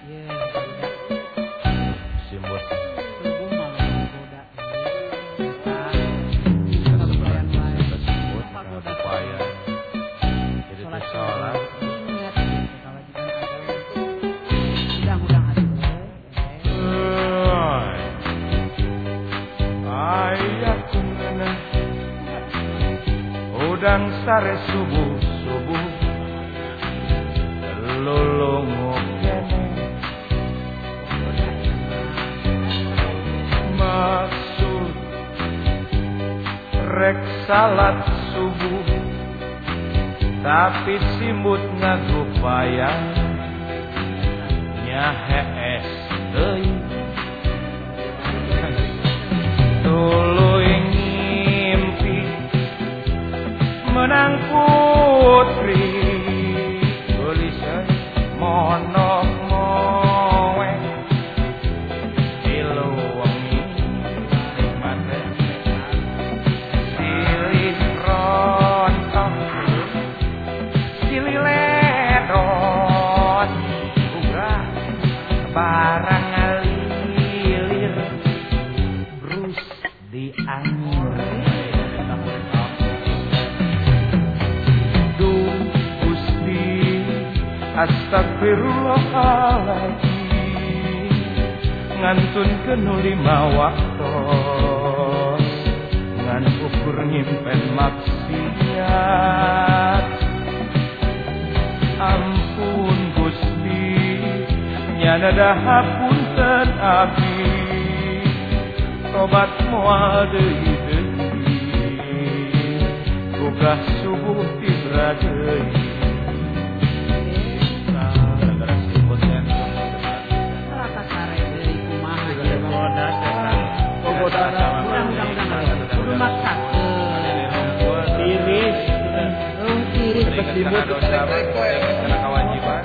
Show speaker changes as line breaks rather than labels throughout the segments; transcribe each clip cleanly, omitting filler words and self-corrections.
Iya, udah.
Simut.
Subuh mau udah. Kita lumayan baik.
Simut upaya. Jadi sholat.
Ingat kewajiban agama. Mudah-mudahan
Ayahku ngena udang sare subuh lolongo kene maksud rek salat subuh tapi simbut ngagupaya nyahes deui tuluy ngimpi menang putri gelisah monok moe ilu wengi nikmat silih rontok silih ledot buka barang ngalir brus di angin Astagfirullahaladzim ngantun kenu 5 waktos ngan ukur nyimpen maksiat ampun Gusti nyana dahapunten abdi tobat moal deui gugah subuh tibra deui Tiris karena kewajiban.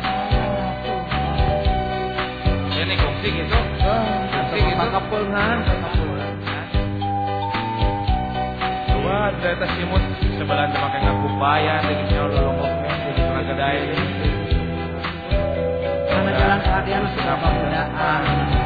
Ini kongsi gitu. Kongsi gitu. Kapulengan. Coba ada simut sebelah pakai ngagupaya dari nyolongoknya di tengah gedai.
Karena jalan kehadiran sudah pembedaan.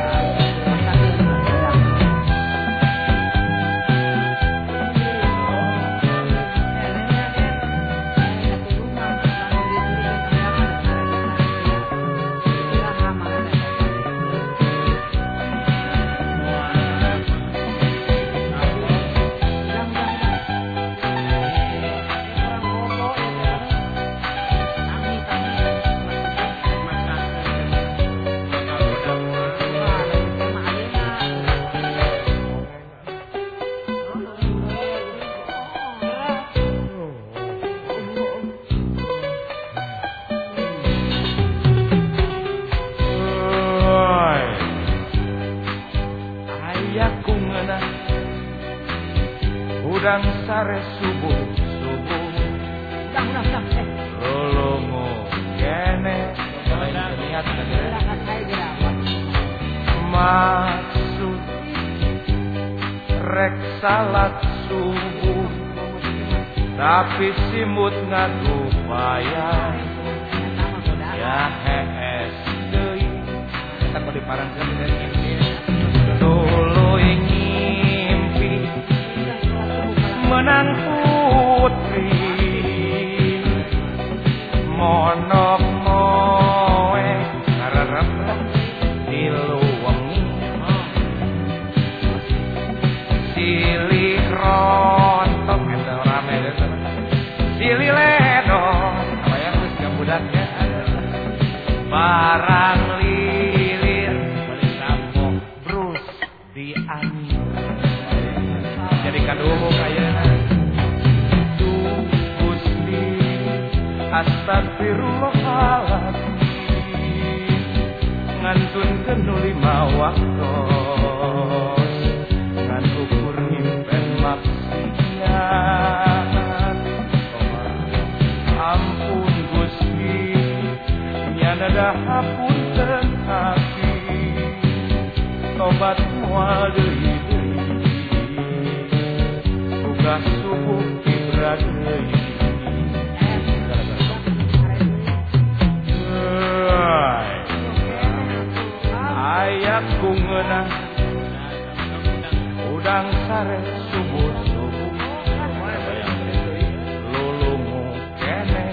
Udang sare subuh lolongo kene niat maksud rek salat subuh tapi simut ngagupaya ya hees deui eta kudu diparangkeun tuluy ngimpi menang putri monok moe ngararep ilu wengi silih rontok eta rame eta silih ledon apa ya geus gambudaknya barang lilir beli sampok brus di angin jadi kaduhu kayana Gusti astagfirullahaladzim ngantun kenu 5 waktos ngan ukur nyimpen maksiat ampun Gusti nyana dahapunten abdi tobat moal deui gugah subuh tibra deui aku ngeunang udang sare subuh-subuh lulungu keneh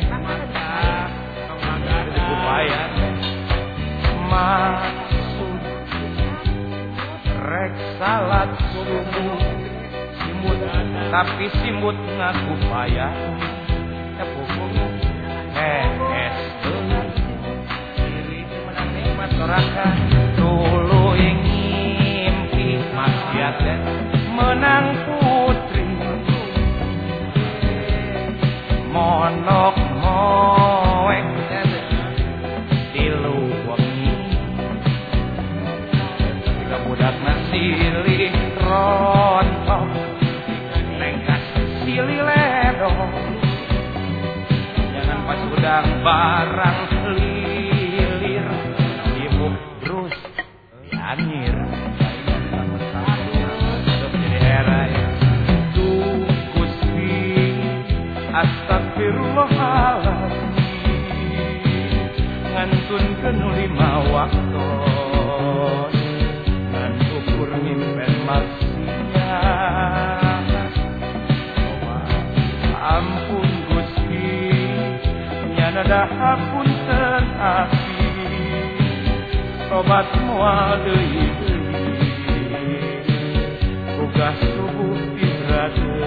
upaya maksud rek salat subuh simut tapi simut ngaku payah ya pupung es diri menang nikmat sorakan tuluy ngimpi maksiat menang putri monok moek tilu wengi ketika budakna silih rontok nengkas silih ledong jangan pas udang barang lilir sibuk terus dianyir Astagfirullahaladzim ngantun kenu 5 waktu ngan ukur mimpen maksiat ampun Gusti nyana dahapunten abdi tobat moal deui boga subuh di